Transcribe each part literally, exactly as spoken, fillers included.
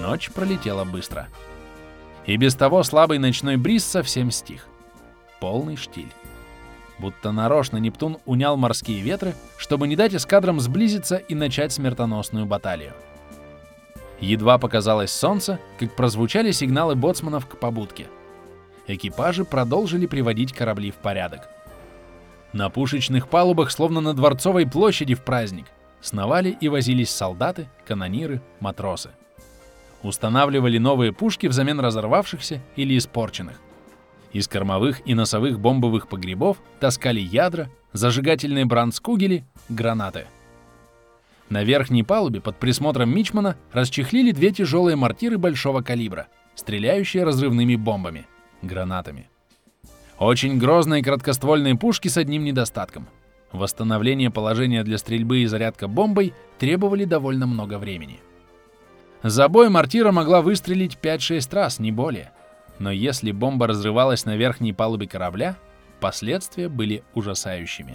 Ночь пролетела быстро. И без того слабый ночной бриз совсем стих. Полный штиль. Будто нарочно Нептун унял морские ветры, чтобы не дать эскадрам сблизиться и начать смертоносную баталию. Едва показалось солнце, как прозвучали сигналы боцманов к побудке. Экипажи продолжили приводить корабли в порядок. На пушечных палубах, словно на Дворцовой площади в праздник, сновали и возились солдаты, канониры, матросы. Устанавливали новые пушки взамен разорвавшихся или испорченных. Из кормовых и носовых бомбовых погребов таскали ядра, зажигательные бранцкугели, гранаты. На верхней палубе под присмотром мичмана расчехлили две тяжелые мортиры большого калибра, стреляющие разрывными бомбами, гранатами. Очень грозные краткоствольные пушки с одним недостатком. Восстановление положения для стрельбы и зарядка бомбой требовали довольно много времени. За бой мортира могла выстрелить пять-шесть раз, не более. Но если бомба разрывалась на верхней палубе корабля, последствия были ужасающими.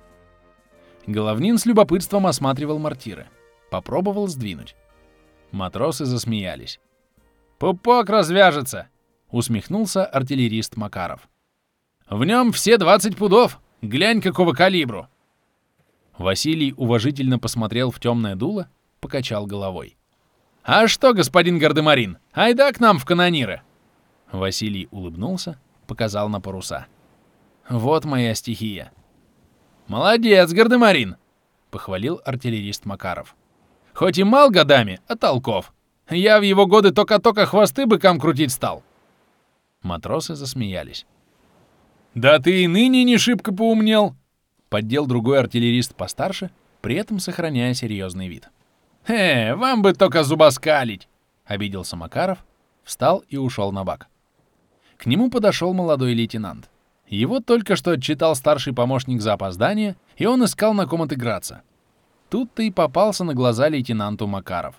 Головнин с любопытством осматривал мортиры. Попробовал сдвинуть. Матросы засмеялись. «Пупок развяжется!» — усмехнулся артиллерист Макаров. «В нем все двадцать пудов! Глянь, какого калибру!» Василий уважительно посмотрел в темное дуло, покачал головой. «А что, господин Гардемарин, айда к нам в канониры!» Василий улыбнулся, показал на паруса. «Вот моя стихия». «Молодец, Гардемарин!» — похвалил артиллерист Макаров. «Хоть и мал годами, а толков. Я в его годы тока-тока хвосты быкам крутить стал». Матросы засмеялись. «Да ты и ныне не шибко поумнел!» — поддел другой артиллерист постарше, при этом сохраняя серьезный вид. «Э, вам бы только зубоскалить!» — обиделся Макаров, встал и ушел на бак. К нему подошел молодой лейтенант. Его только что отчитал старший помощник за опоздание, и он искал, на ком отыграться. Тут-то и попался на глаза лейтенанту Макаров.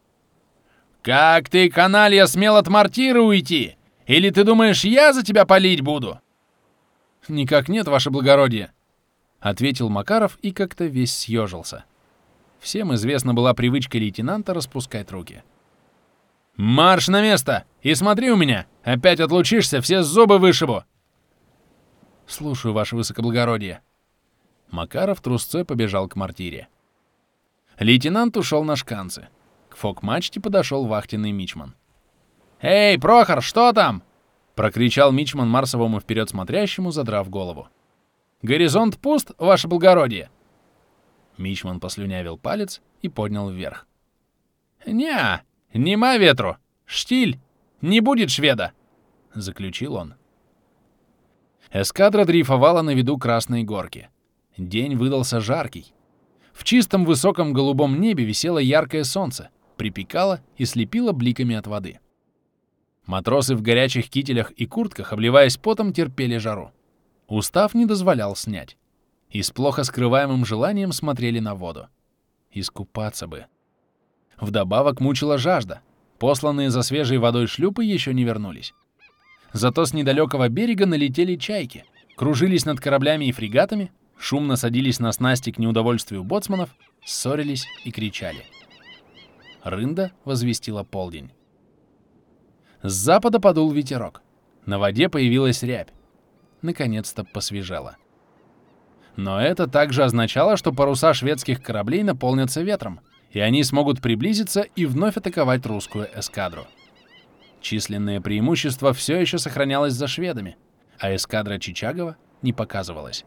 «Как ты, каналья, смел от мортиры уйти? Или ты думаешь, я за тебя палить буду?» «Никак нет, ваше благородие», — ответил Макаров и как-то весь съежился. Всем известна была привычка лейтенанта распускать руки. «Марш на место! И смотри у меня! Опять отлучишься, все зубы вышибу!» «Слушаю, ваше высокоблагородие». Макаров трусцой побежал к мортире. Лейтенант ушел на шканцы. К фок-мачте подошел вахтенный мичман. «Эй, Прохор, что там?» — прокричал мичман Марсовому вперед смотрящему, задрав голову. «Горизонт пуст, ваше благородие?» Мичман послюнявил палец и поднял вверх. «Не-а! Нема ветру! Штиль! Не будет шведа!» — заключил он. Эскадра дрейфовала на виду Красной Горки. День выдался жаркий. В чистом высоком голубом небе висело яркое солнце, припекало и слепило бликами от воды. Матросы в горячих кителях и куртках, обливаясь потом, терпели жару. Устав не дозволял снять. И с плохо скрываемым желанием смотрели на воду. Искупаться бы. Вдобавок мучила жажда. Посланные за свежей водой шлюпы еще не вернулись. Зато с недалекого берега налетели чайки, кружились над кораблями и фрегатами, шумно садились на снасти к неудовольствию боцманов, ссорились и кричали. Рында возвестила полдень. С запада подул ветерок. На воде появилась рябь. Наконец-то посвежело. Но это также означало, что паруса шведских кораблей наполнятся ветром, и они смогут приблизиться и вновь атаковать русскую эскадру. Численное преимущество все еще сохранялось за шведами, а эскадра Чичагова не показывалась.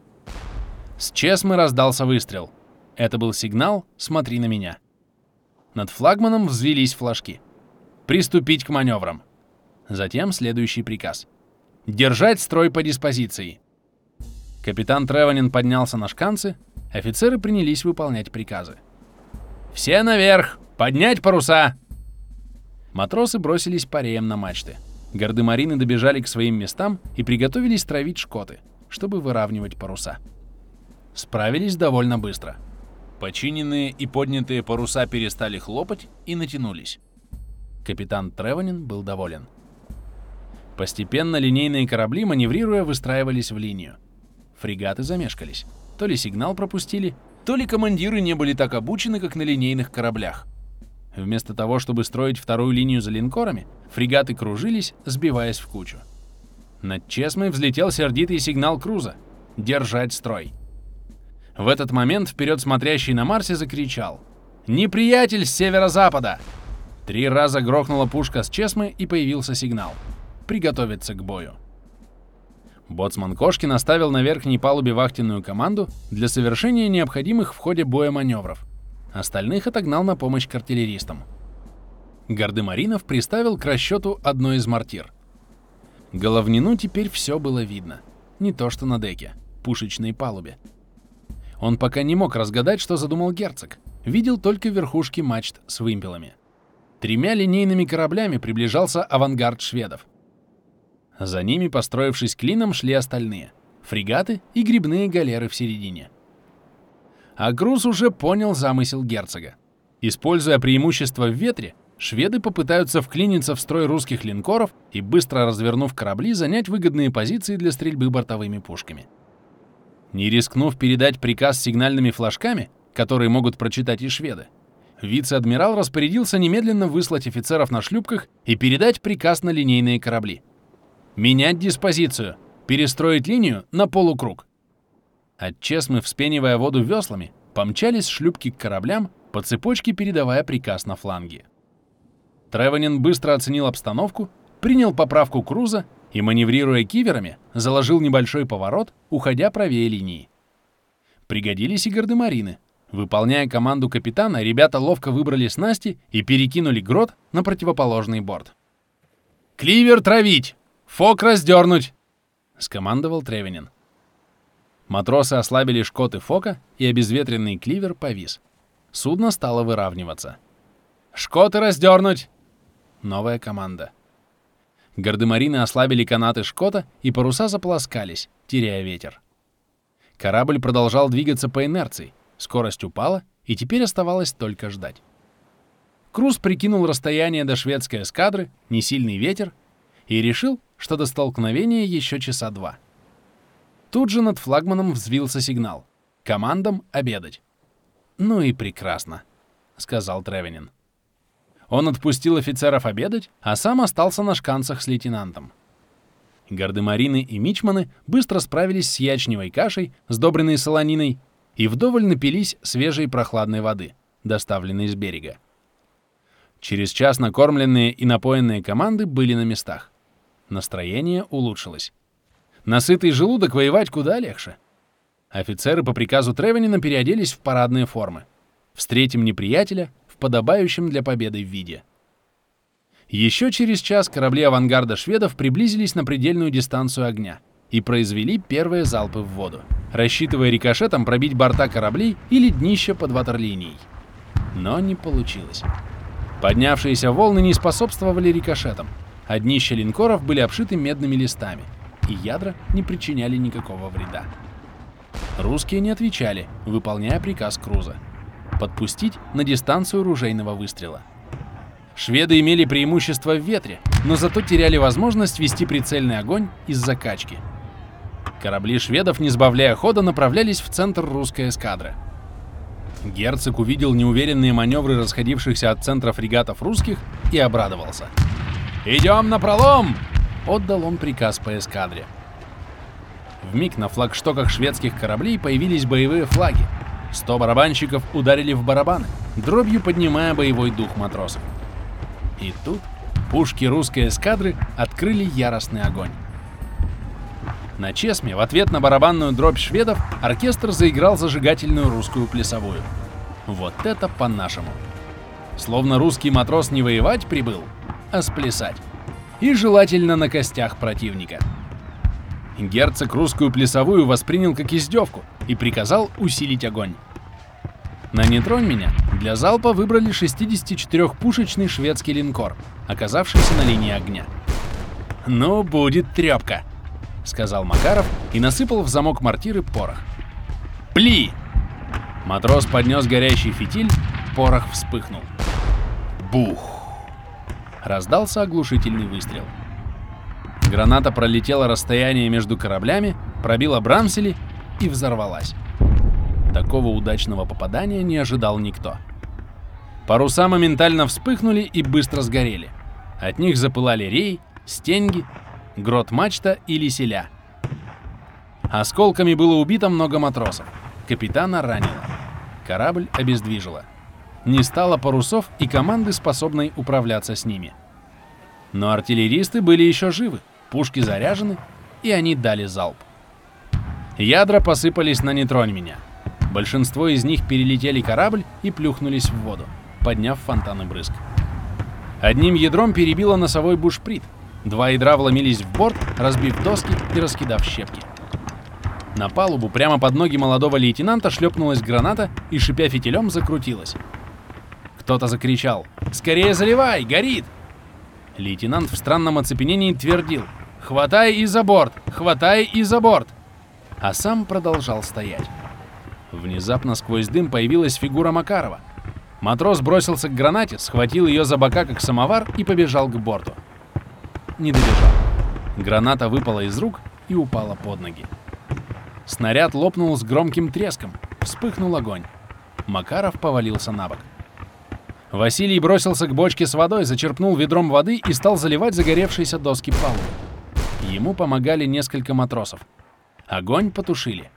С Чесмы раздался выстрел. Это был сигнал «Смотри на меня». Над флагманом взвились флажки. «Приступить к маневрам». Затем следующий приказ. «Держать строй по диспозиции». Капитан Треванин поднялся на шканцы, офицеры принялись выполнять приказы. «Все наверх! Поднять паруса!» Матросы бросились пареем на мачты. Гардемарины добежали к своим местам и приготовились травить шкоты, чтобы выравнивать паруса. Справились довольно быстро. Починенные и поднятые паруса перестали хлопать и натянулись. Капитан Треванин был доволен. Постепенно линейные корабли, маневрируя, выстраивались в линию. Фрегаты замешкались. То ли сигнал пропустили, то ли командиры не были так обучены, как на линейных кораблях. Вместо того, чтобы строить вторую линию за линкорами, фрегаты кружились, сбиваясь в кучу. Над Чесмой взлетел сердитый сигнал Круза «Держать строй». В этот момент вперед смотрящий на Марсе закричал «Неприятель с северо-запада!». Три раза грохнула пушка с Чесмы и появился сигнал «Приготовиться к бою». Боцман Кошкин оставил на верхней палубе вахтенную команду для совершения необходимых в ходе боя маневров. Остальных отогнал на помощь к артиллеристам. Гардемаринов приставил к расчету одной из мортир. Головнину теперь все было видно. Не то что на деке, пушечной палубе. Он пока не мог разгадать, что задумал герцог. Видел только верхушки мачт с вымпелами. Тремя линейными кораблями приближался авангард шведов. За ними, построившись клином, шли остальные — фрегаты и гребные галеры в середине. А Круз уже понял замысел герцога. Используя преимущество в ветре, шведы попытаются вклиниться в строй русских линкоров и, быстро развернув корабли, занять выгодные позиции для стрельбы бортовыми пушками. Не рискнув передать приказ сигнальными флажками, которые могут прочитать и шведы, вице-адмирал распорядился немедленно выслать офицеров на шлюпках и передать приказ на линейные корабли. Менять диспозицию, перестроить линию на полукруг. От Чесмы, вспенивая воду веслами, помчались шлюпки к кораблям, по цепочке передавая приказ на фланги. Треванин быстро оценил обстановку, принял поправку Круза и, маневрируя киверами, заложил небольшой поворот, уходя правее линии. Пригодились и гардемарины. Выполняя команду капитана, ребята ловко выбрали снасти и перекинули грот на противоположный борт. «Кливер травить! Фок раздернуть!» — скомандовал Треванин. Матросы ослабили шкоты фока, и обезветренный кливер повис. Судно стало выравниваться. «Шкоты раздернуть!» Новая команда. Гардемарины ослабили канаты шкота, и паруса заполоскались, теряя ветер. Корабль продолжал двигаться по инерции, скорость упала, и теперь оставалось только ждать. Круз прикинул расстояние до шведской эскадры, несильный ветер, и решил, что до столкновения еще часа два. Тут же над флагманом взвился сигнал. Командам обедать. «Ну и прекрасно», — сказал Треванин. Он отпустил офицеров обедать, а сам остался на шканцах с лейтенантом. Гардемарины и мичманы быстро справились с ячневой кашей, сдобренной солониной, и вдоволь напились свежей прохладной воды, доставленной с берега. Через час накормленные и напоенные команды были на местах. Настроение улучшилось. На сытый желудок воевать куда легче. Офицеры по приказу Треванина переоделись в парадные формы. Встретим неприятеля в подобающем для победы виде. Еще через час корабли авангарда шведов приблизились на предельную дистанцию огня и произвели первые залпы в воду, рассчитывая рикошетом пробить борта кораблей или днище под ватерлинией. Но не получилось. Поднявшиеся волны не способствовали рикошетам, а днища линкоров были обшиты медными листами, и ядра не причиняли никакого вреда. Русские не отвечали, выполняя приказ Круза — подпустить на дистанцию ружейного выстрела. Шведы имели преимущество в ветре, но зато теряли возможность вести прицельный огонь из-за качки. Корабли шведов, не сбавляя хода, направлялись в центр русской эскадры. Герцог увидел неуверенные маневры расходившихся от центра фрегатов русских и обрадовался. «Идем напролом!» — отдал он приказ по эскадре. Вмиг на флагштоках шведских кораблей появились боевые флаги. Сто барабанщиков ударили в барабаны, дробью поднимая боевой дух матросов. И тут пушки русской эскадры открыли яростный огонь. На Чесме в ответ на барабанную дробь шведов оркестр заиграл зажигательную русскую плясовую. Вот это по-нашему. Словно русский матрос не воевать прибыл, а сплясать. И желательно на костях противника. Герцог русскую плясовую воспринял как издевку и приказал усилить огонь. На «Не тронь меня» для залпа выбрали шестидесятичетырёхпушечный шведский линкор, оказавшийся на линии огня. «Ну, будет трёпка», — сказал Макаров и насыпал в замок мортиры порох. «Пли!» Матрос поднес горящий фитиль, порох вспыхнул. Бух! Раздался оглушительный выстрел. Граната пролетела расстояние между кораблями, пробила брамсели и взорвалась. Такого удачного попадания не ожидал никто. Паруса моментально вспыхнули и быстро сгорели. От них запылали реи, стенги, грот-мачта и лиселя. Осколками было убито много матросов. Капитана ранило. Корабль обездвижило. Не стало парусов и команды, способной управляться с ними. Но артиллеристы были еще живы, пушки заряжены, и они дали залп. Ядра посыпались на «Не тронь меня». Большинство из них перелетели корабль и плюхнулись в воду, подняв фонтаны брызг. Одним ядром перебило носовой бушприт. Два ядра вломились в борт, разбив доски и раскидав щепки. На палубу прямо под ноги молодого лейтенанта шлепнулась граната и, шипя фитилем, закрутилась. Кто-то закричал: «Скорее заливай! Горит!» Лейтенант в странном оцепенении твердил: «Хватай и за борт! Хватай и за борт!» А сам продолжал стоять. Внезапно сквозь дым появилась фигура Макарова. Матрос бросился к гранате, схватил ее за бока, как самовар, и побежал к борту. Не добежал. Граната выпала из рук и упала под ноги. Снаряд лопнул с громким треском. Вспыхнул огонь. Макаров повалился на бок. Василий бросился к бочке с водой, зачерпнул ведром воды и стал заливать загоревшиеся доски палубы. Ему помогали несколько матросов. Огонь потушили.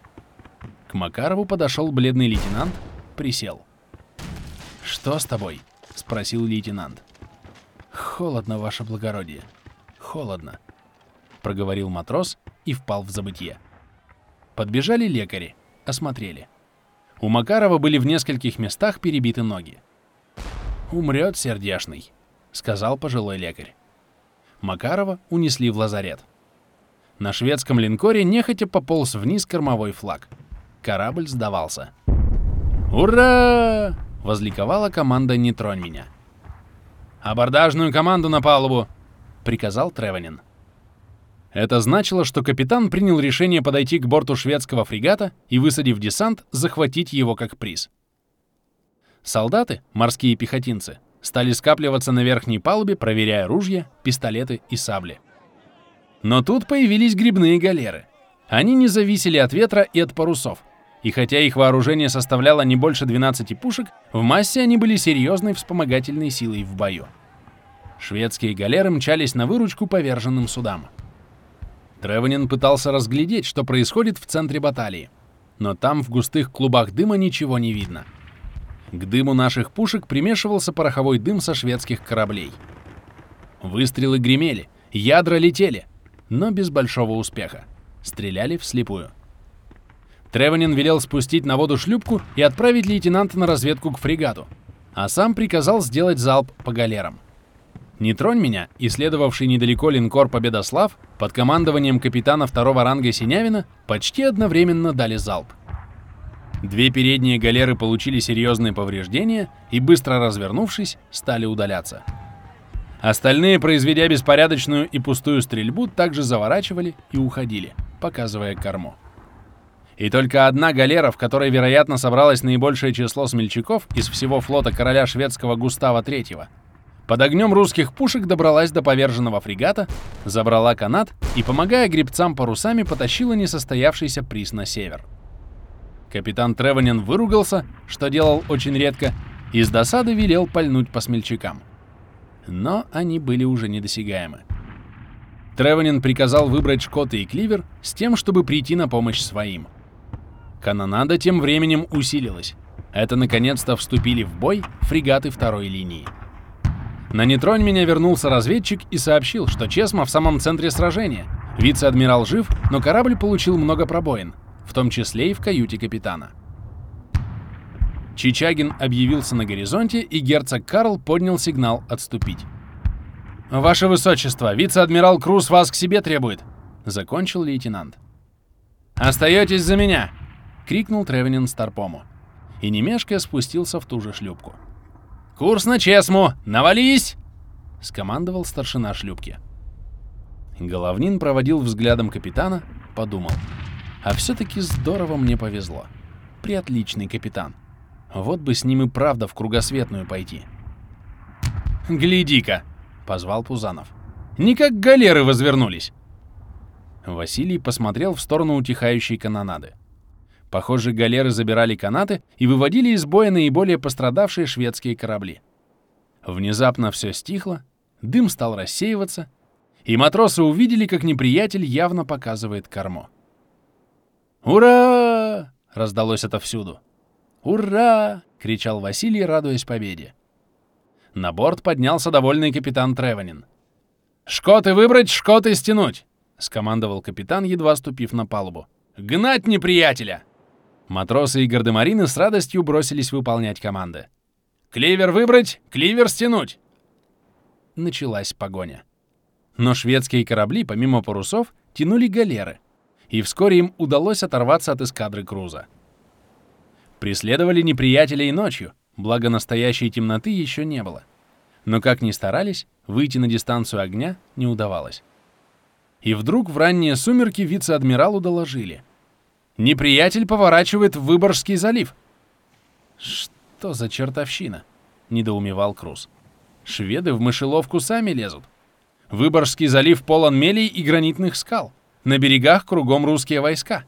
К Макарову подошел бледный лейтенант, присел. «Что с тобой?» — спросил лейтенант. «Холодно, ваше благородие, холодно», — проговорил матрос и впал в забытье. Подбежали лекари, осмотрели. У Макарова были в нескольких местах перебиты ноги. «Умрет сердешный», — сказал пожилой лекарь. Макарова унесли в лазарет. На шведском линкоре нехотя пополз вниз кормовой флаг. Корабль сдавался. «Ура!» — возликовала команда «Не тронь меня». «Абордажную команду на палубу!» — приказал Треванин. Это значило, что капитан принял решение подойти к борту шведского фрегата и, высадив десант, захватить его как приз. Солдаты, морские пехотинцы, стали скапливаться на верхней палубе, проверяя ружья, пистолеты и сабли. Но тут появились грибные галеры. Они не зависели от ветра и от парусов, и хотя их вооружение составляло не больше двенадцати пушек, в массе они были серьезной вспомогательной силой в бою. Шведские галеры мчались на выручку поверженным судам. Треванин пытался разглядеть, что происходит в центре баталии, но там в густых клубах дыма ничего не видно. К дыму наших пушек примешивался пороховой дым со шведских кораблей. Выстрелы гремели, ядра летели, но без большого успеха. Стреляли вслепую. Треванин велел спустить на воду шлюпку и отправить лейтенанта на разведку к фрегату, а сам приказал сделать залп по галерам. «Не тронь меня» и следовавший недалеко линкор «Победослав» под командованием капитана второго ранга Синявина почти одновременно дали залп. Две передние галеры получили серьезные повреждения и, быстро развернувшись, стали удаляться. Остальные, произведя беспорядочную и пустую стрельбу, также заворачивали и уходили, показывая корму. И только одна галера, в которой, вероятно, собралось наибольшее число смельчаков из всего флота короля шведского Густава третьего, под огнем русских пушек добралась до поверженного фрегата, забрала канат и, помогая гребцам парусами, потащила несостоявшийся приз на север. Капитан Треванин выругался, что делал очень редко, и с досады велел пальнуть по смельчакам. Но они были уже недосягаемы. Треванин приказал выбрать шкоты и кливер с тем, чтобы прийти на помощь своим. Канонада тем временем усилилась. Это наконец-то вступили в бой фрегаты второй линии. На «Не тронь меня» вернулся разведчик и сообщил, что Чесма в самом центре сражения. Вице-адмирал жив, но корабль получил много пробоин, в том числе и в каюте капитана. Чичагин объявился на горизонте, и герцог Карл поднял сигнал отступить. «Ваше высочество, вице-адмирал Круз вас к себе требует», — закончил лейтенант. «Остаетесь за меня!» — крикнул Треванин Старпому. И не мешкая спустился в ту же шлюпку. «Курс на Чесму! Навались!» — скомандовал старшина шлюпки. Головнин проводил взглядом капитана, подумал. А все-таки здорово мне повезло. Приотличный капитан. Вот бы с ним и правда в кругосветную пойти. «Гляди-ка!» — позвал Пузанов. «Не как галеры возвернулись!» Василий посмотрел в сторону утихающей канонады. Похоже, галеры забирали канаты и выводили из боя наиболее пострадавшие шведские корабли. Внезапно все стихло, дым стал рассеиваться, и матросы увидели, как неприятель явно показывает корму. «Ура!» — раздалось отовсюду. «Ура!» — кричал Василий, радуясь победе. На борт поднялся довольный капитан Треванин. «Шкоты выбрать, шкоты стянуть!» — скомандовал капитан, едва ступив на палубу. «Гнать неприятеля!» Матросы и гардемарины с радостью бросились выполнять команды. «Кливер выбрать, кливер стянуть!» Началась погоня. Но шведские корабли, помимо парусов, тянули галеры, и вскоре им удалось оторваться от эскадры Круза. Преследовали неприятеля и ночью, благо настоящей темноты еще не было. Но как ни старались, выйти на дистанцию огня не удавалось. И вдруг в ранние сумерки вице-адмиралу доложили. «Неприятель поворачивает в Выборгский залив». «Что за чертовщина?» — недоумевал Круз. «Шведы в мышеловку сами лезут. Выборгский залив полон мелей и гранитных скал. На берегах кругом русские войска».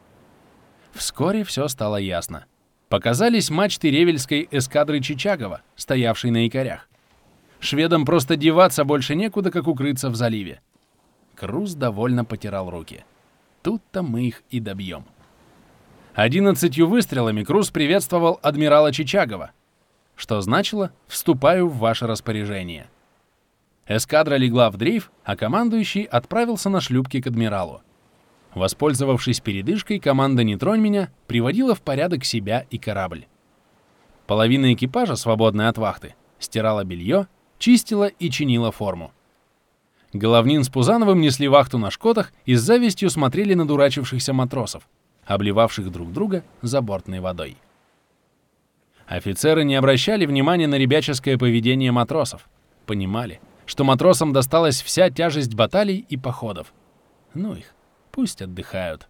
Вскоре все стало ясно. Показались мачты ревельской эскадры Чичагова, стоявшей на якорях. Шведам просто деваться больше некуда, как укрыться в заливе. Круз довольно потирал руки. Тут-то мы их и добьем. Одиннадцатью выстрелами Круз приветствовал адмирала Чичагова, что значило «вступаю в ваше распоряжение». Эскадра легла в дрейф, а командующий отправился на шлюпки к адмиралу. Воспользовавшись передышкой, команда «Не тронь меня» приводила в порядок себя и корабль. Половина экипажа, свободная от вахты, стирала белье, чистила и чинила форму. Головнин с Пузановым несли вахту на шкотах и с завистью смотрели на дурачившихся матросов, обливавших друг друга забортной водой. Офицеры не обращали внимания на ребяческое поведение матросов, понимали, что матросам досталась вся тяжесть баталий и походов. Ну их, пусть отдыхают.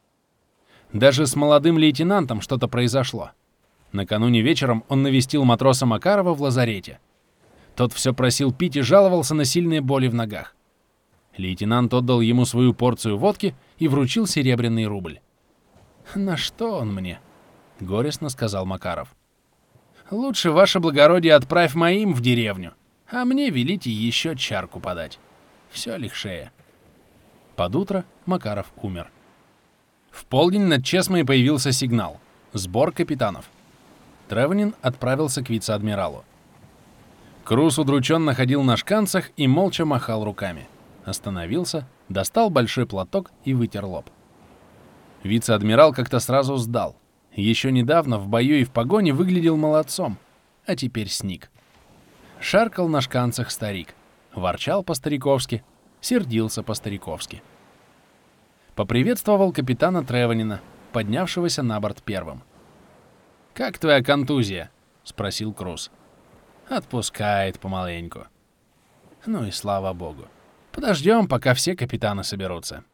Даже с молодым лейтенантом что-то произошло. Накануне вечером он навестил матроса Макарова в лазарете. Тот все просил пить и жаловался на сильные боли в ногах. Лейтенант отдал ему свою порцию водки и вручил серебряный рубль. «На что он мне?» — горестно сказал Макаров. «Лучше, ваше благородие, отправь моим в деревню, а мне велите еще чарку подать. Все лихшее». Под утро Макаров умер. В полдень над Чесмой появился сигнал — сбор капитанов. Треванин отправился к вице-адмиралу. Круз удрученно ходил на шканцах и молча махал руками. Остановился, достал большой платок и вытер лоб. Вице-адмирал как-то сразу сдал. Еще недавно в бою и в погоне выглядел молодцом, а теперь сник. Шаркал на шканцах старик, ворчал по-стариковски, сердился по-стариковски. Поприветствовал капитана Треванина, поднявшегося на борт первым. «Как твоя контузия?» — спросил Круз. «Отпускает помаленьку». «Ну и слава богу. Подождем, пока все капитаны соберутся».